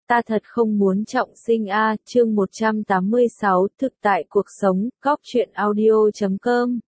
Ta thật không muốn trọng sinh a, chương 186, thực tại cuộc sống, góc truyện audio.com.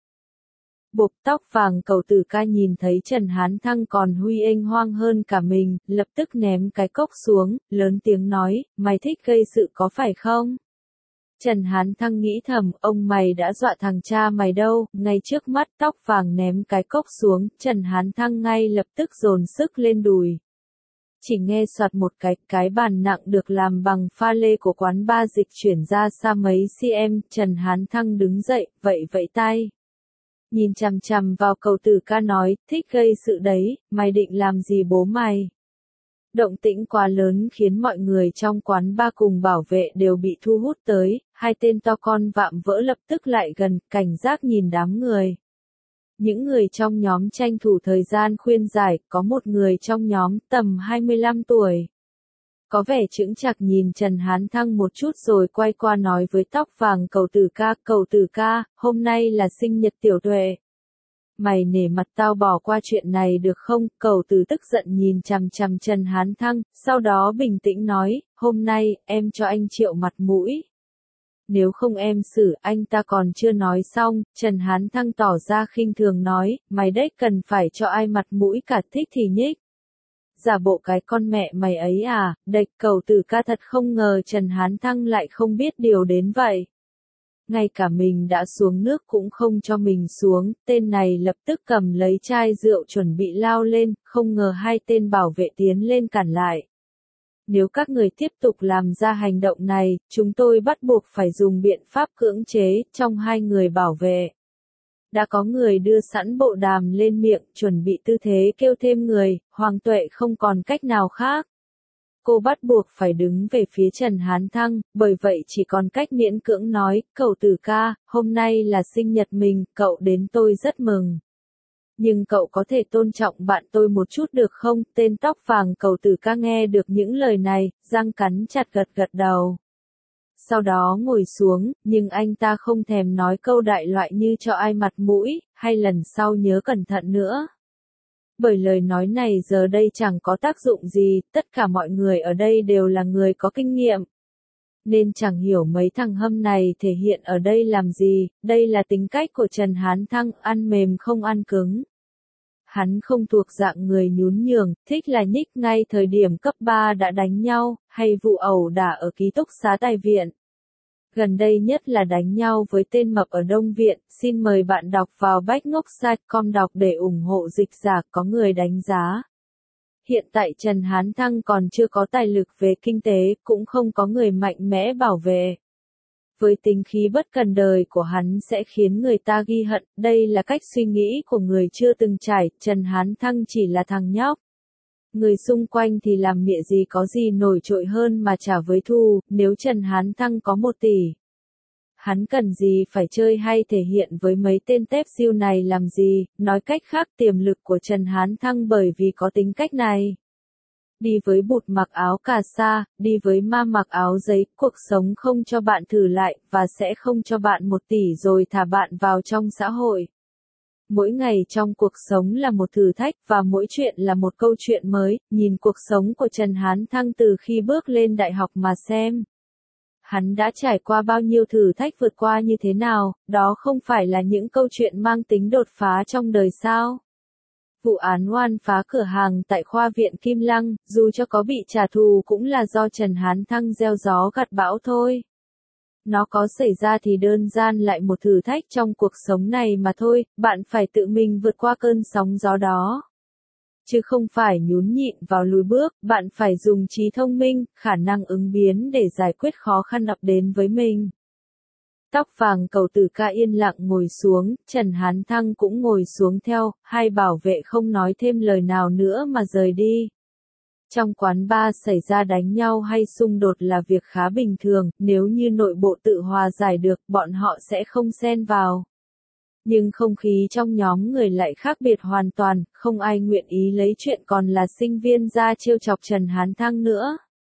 Bộp tóc vàng Cầu Tử Ca nhìn thấy Trần Hán Thăng còn huy ênh hoang hơn cả mình, lập tức ném cái cốc xuống, lớn tiếng nói, mày thích gây sự có phải không? Trần Hán Thăng nghĩ thầm, ông mày đã dọa thằng cha mày đâu, ngay trước mắt tóc vàng ném cái cốc xuống, Trần Hán Thăng ngay lập tức dồn sức lên đùi. Chỉ nghe soạt một cái bàn nặng được làm bằng pha lê của quán ba dịch chuyển ra xa mấy cm, Trần Hán Thăng đứng dậy, vẫy tay. Nhìn chằm chằm vào Cầu Tử Ca nói, thích gây sự đấy, mày định làm gì bố mày? Động tĩnh quá lớn khiến mọi người trong quán ba cùng bảo vệ đều bị thu hút tới, hai tên to con vạm vỡ lập tức lại gần, cảnh giác nhìn đám người. Những người trong nhóm tranh thủ thời gian khuyên giải, có một người trong nhóm tầm 25 tuổi. Có vẻ chững chạc nhìn Trần Hán Thăng một chút rồi quay qua nói với tóc vàng Cầu Tử Ca, hôm nay là sinh nhật Tiểu Tuệ. Mày nể mặt tao bỏ qua chuyện này được không? Cầu Tử tức giận nhìn chằm chằm Trần Hán Thăng, sau đó bình tĩnh nói, hôm nay, em cho anh Triệu mặt mũi. Nếu không em xử anh ta còn chưa nói xong, Trần Hán Thăng tỏ ra khinh thường nói, mày đấy cần phải cho ai mặt mũi cả thích thì nhích. Giả bộ cái con mẹ mày ấy à, đệch Cầu Tử Ca thật không ngờ Trần Hán Thăng lại không biết điều đến vậy. Ngay cả mình đã xuống nước cũng không cho mình xuống, tên này lập tức cầm lấy chai rượu chuẩn bị lao lên, không ngờ hai tên bảo vệ tiến lên cản lại. Nếu các người tiếp tục làm ra hành động này, chúng tôi bắt buộc phải dùng biện pháp cưỡng chế, trong hai người bảo vệ. Đã có người đưa sẵn bộ đàm lên miệng, chuẩn bị tư thế kêu thêm người, Hoàng Tuệ không còn cách nào khác. Cô bắt buộc phải đứng về phía Trần Hán Thăng, bởi vậy chỉ còn cách miễn cưỡng nói, Cầu Tử Ca, hôm nay là sinh nhật mình, cậu đến tôi rất mừng. Nhưng cậu có thể tôn trọng bạn tôi một chút được không? Tên tóc vàng Cầu Tử Ca nghe được những lời này, răng cắn chặt gật đầu. Sau đó ngồi xuống, nhưng anh ta không thèm nói câu đại loại như cho ai mặt mũi, hay lần sau nhớ cẩn thận nữa. Bởi lời nói này giờ đây chẳng có tác dụng gì, tất cả mọi người ở đây đều là người có kinh nghiệm. Nên chẳng hiểu mấy thằng hâm này thể hiện ở đây làm gì, đây là tính cách của Trần Hán Thăng, ăn mềm không ăn cứng. Hắn không thuộc dạng người nhún nhường, thích là nhích ngay thời điểm cấp 3 đã đánh nhau, hay vụ ẩu đả ở ký túc xá Tài Viện. Gần đây nhất là đánh nhau với tên mập ở Đông Viện, xin mời bạn đọc vào bách-ngốc-site.com đọc để ủng hộ dịch giả, có người đánh giá. Hiện tại Trần Hán Thăng còn chưa có tài lực về kinh tế, cũng không có người mạnh mẽ bảo vệ. Với tính khí bất cần đời của hắn sẽ khiến người ta ghi hận, đây là cách suy nghĩ của người chưa từng trải, Trần Hán Thăng chỉ là thằng nhóc. Người xung quanh thì làm mịa gì có gì nổi trội hơn mà trả với thù, nếu Trần Hán Thăng có 1 tỷ. Hắn cần gì phải chơi hay thể hiện với mấy tên tép diêu này làm gì, nói cách khác tiềm lực của Trần Hán Thăng bởi vì có tính cách này. Đi với bụt mặc áo cà sa, đi với ma mặc áo giấy, cuộc sống không cho bạn thử lại, và sẽ không cho bạn 1 tỷ rồi thả bạn vào trong xã hội. Mỗi ngày trong cuộc sống là một thử thách và mỗi chuyện là một câu chuyện mới, nhìn cuộc sống của Trần Hán Thăng từ khi bước lên đại học mà xem. Hắn đã trải qua bao nhiêu thử thách vượt qua như thế nào, đó không phải là những câu chuyện mang tính đột phá trong đời sao? Vụ án oan phá cửa hàng tại khoa viện Kim Lăng, dù cho có bị trả thù cũng là do Trần Hán Thăng gieo gió gặt bão thôi. Nó có xảy ra thì đơn giản lại một thử thách trong cuộc sống này mà thôi, bạn phải tự mình vượt qua cơn sóng gió đó. Chứ không phải nhún nhịn vào lùi bước, bạn phải dùng trí thông minh, khả năng ứng biến để giải quyết khó khăn ập đến với mình. Tóc vàng Cầu Tử Ca yên lặng ngồi xuống, Trần Hán Thăng cũng ngồi xuống theo, hai bảo vệ không nói thêm lời nào nữa mà rời đi. Trong quán bar xảy ra đánh nhau hay xung đột là việc khá bình thường, nếu như nội bộ tự hòa giải được, bọn họ sẽ không xen vào. Nhưng không khí trong nhóm người lại khác biệt hoàn toàn, không ai nguyện ý lấy chuyện còn là sinh viên ra trêu chọc Trần Hán Thăng nữa.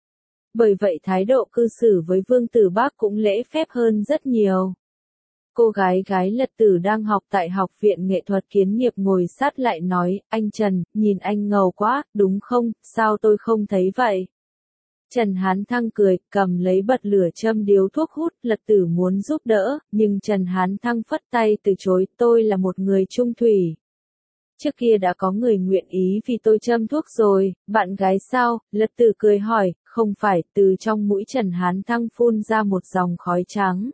Bởi vậy thái độ cư xử với Vương Tử Bác cũng lễ phép hơn rất nhiều. Cô gái Lật Tử đang học tại Học viện Nghệ thuật Kiến nghiệp ngồi sát lại nói, anh Trần, nhìn anh ngầu quá, đúng không, sao tôi không thấy vậy? Trần Hán Thăng cười, cầm lấy bật lửa châm điếu thuốc hút, Lật Tử muốn giúp đỡ, nhưng Trần Hán Thăng phất tay từ chối, tôi là một người trung thủy. Trước kia đã có người nguyện ý vì tôi châm thuốc rồi, bạn gái sao? Lật Tử cười hỏi, không phải, từ trong mũi Trần Hán Thăng phun ra một dòng khói trắng.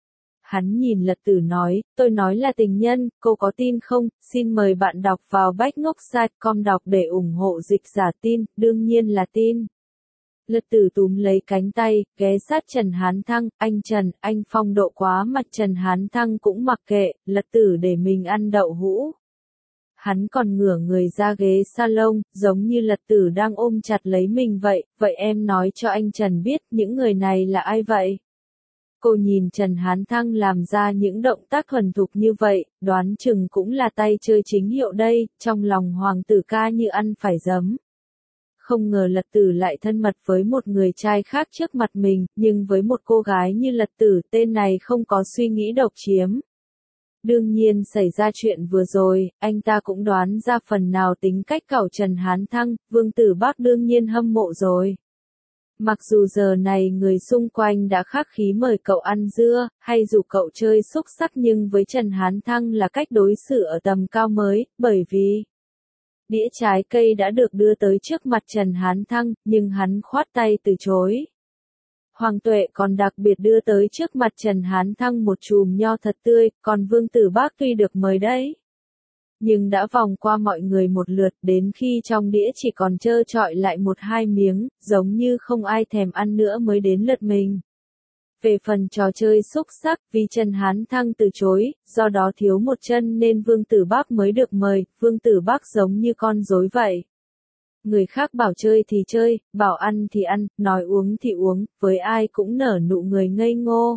Hắn nhìn Lật Tử nói, tôi nói là tình nhân, cô có tin không? Xin mời bạn đọc vào bách-ngốc-site.com đọc để ủng hộ dịch giả tin, đương nhiên là tin. Lật Tử túm lấy cánh tay, ghé sát Trần Hán Thăng, anh Trần, anh phong độ quá mặt Trần Hán Thăng cũng mặc kệ, Lật Tử để mình ăn đậu hũ. Hắn còn ngửa người ra ghế salon, giống như Lật Tử đang ôm chặt lấy mình vậy em nói cho anh Trần biết, những người này là ai vậy? Cô nhìn Trần Hán Thăng làm ra những động tác thuần thục như vậy, đoán chừng cũng là tay chơi chính hiệu đây, trong lòng hoàng tử ca như ăn phải giấm. Không ngờ Lật Tử lại thân mật với một người trai khác trước mặt mình, nhưng với một cô gái như Lật Tử tên này không có suy nghĩ độc chiếm. Đương nhiên xảy ra chuyện vừa rồi, anh ta cũng đoán ra phần nào tính cách cẩu Trần Hán Thăng, Vương Tử Bác đương nhiên hâm mộ rồi. Mặc dù giờ này người xung quanh đã khắc khí mời cậu ăn dưa, hay rủ cậu chơi xúc sắc nhưng với Trần Hán Thăng là cách đối xử ở tầm cao mới, bởi vì đĩa trái cây đã được đưa tới trước mặt Trần Hán Thăng, nhưng hắn khoát tay từ chối. Hoàng Tuệ còn đặc biệt đưa tới trước mặt Trần Hán Thăng một chùm nho thật tươi, còn Vương Tử Bác tuy được mời đấy, nhưng đã vòng qua mọi người một lượt, đến khi trong đĩa chỉ còn trơ trọi lại một hai miếng, giống như không ai thèm ăn nữa mới đến lượt mình. Về phần trò chơi xúc sắc, vì Trần Hán Thăng từ chối, do đó thiếu một chân nên Vương Tử Bác mới được mời, Vương Tử Bác giống như con rối vậy. Người khác bảo chơi thì chơi, bảo ăn thì ăn, nói uống thì uống, với ai cũng nở nụ người ngây ngô.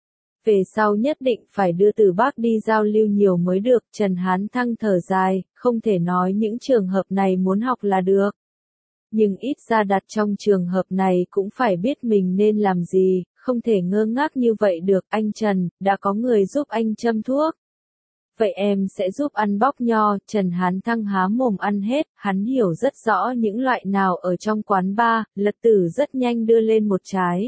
Về sau nhất định phải đưa Tử Bác đi giao lưu nhiều mới được, Trần Hán Thăng thở dài, không thể nói những trường hợp này muốn học là được. Nhưng ít ra đặt trong trường hợp này cũng phải biết mình nên làm gì, không thể ngơ ngác như vậy được, anh Trần, đã có người giúp anh châm thuốc. Vậy em sẽ giúp ăn bóc nho, Trần Hán Thăng há mồm ăn hết, hắn hiểu rất rõ những loại nào ở trong quán bar, Lật Tử rất nhanh đưa lên một trái.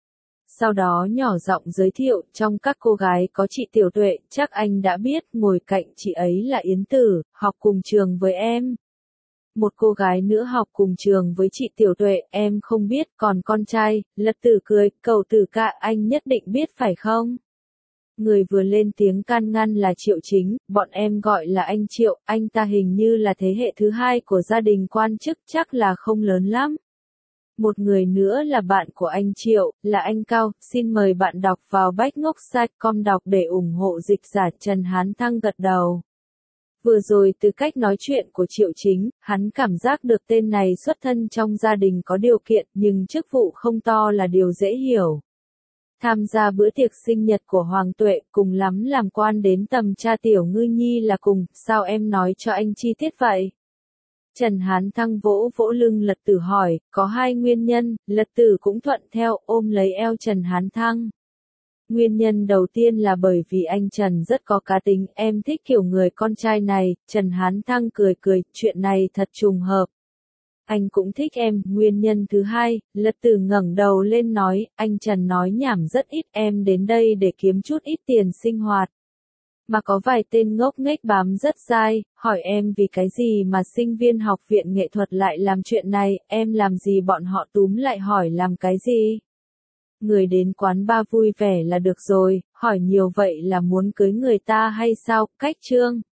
Sau đó nhỏ giọng giới thiệu, trong các cô gái có chị Tiểu Tuệ, chắc anh đã biết, ngồi cạnh chị ấy là Yến Tử, học cùng trường với em. Một cô gái nữa học cùng trường với chị Tiểu Tuệ, em không biết, còn con trai, Lật Tử cười, cậu Tử ca anh nhất định biết phải không? Người vừa lên tiếng can ngăn là Triệu Chính, bọn em gọi là anh Triệu, anh ta hình như là thế hệ thứ hai của gia đình quan chức, chắc là không lớn lắm. Một người nữa là bạn của anh Triệu, là anh Cao, xin mời bạn đọc vào bách-ngốc-site.com đọc để ủng hộ dịch giả. Trần Hán Thăng gật đầu. Vừa rồi từ cách nói chuyện của Triệu Chính, hắn cảm giác được tên này xuất thân trong gia đình có điều kiện, nhưng chức vụ không to là điều dễ hiểu. Tham gia bữa tiệc sinh nhật của Hoàng Tuệ, cùng lắm làm quan đến tầm cha Tiểu Ngư Nhi là cùng, sao em nói cho anh chi tiết vậy? Trần Hán Thăng vỗ vỗ lưng Lật Tử hỏi, có hai nguyên nhân, Lật Tử cũng thuận theo, ôm lấy eo Trần Hán Thăng. Nguyên nhân đầu tiên là bởi vì anh Trần rất có cá tính, em thích kiểu người con trai này, Trần Hán Thăng cười cười, chuyện này thật trùng hợp. Anh cũng thích em, nguyên nhân thứ hai, Lật Tử ngẩng đầu lên nói, anh Trần nói nhảm rất ít, em đến đây để kiếm chút ít tiền sinh hoạt. Mà có vài tên ngốc nghếch bám rất dai, hỏi em vì cái gì mà sinh viên học viện nghệ thuật lại làm chuyện này, em làm gì bọn họ túm lại hỏi làm cái gì. Người đến quán bar vui vẻ là được rồi, hỏi nhiều vậy là muốn cưới người ta hay sao, cách trương.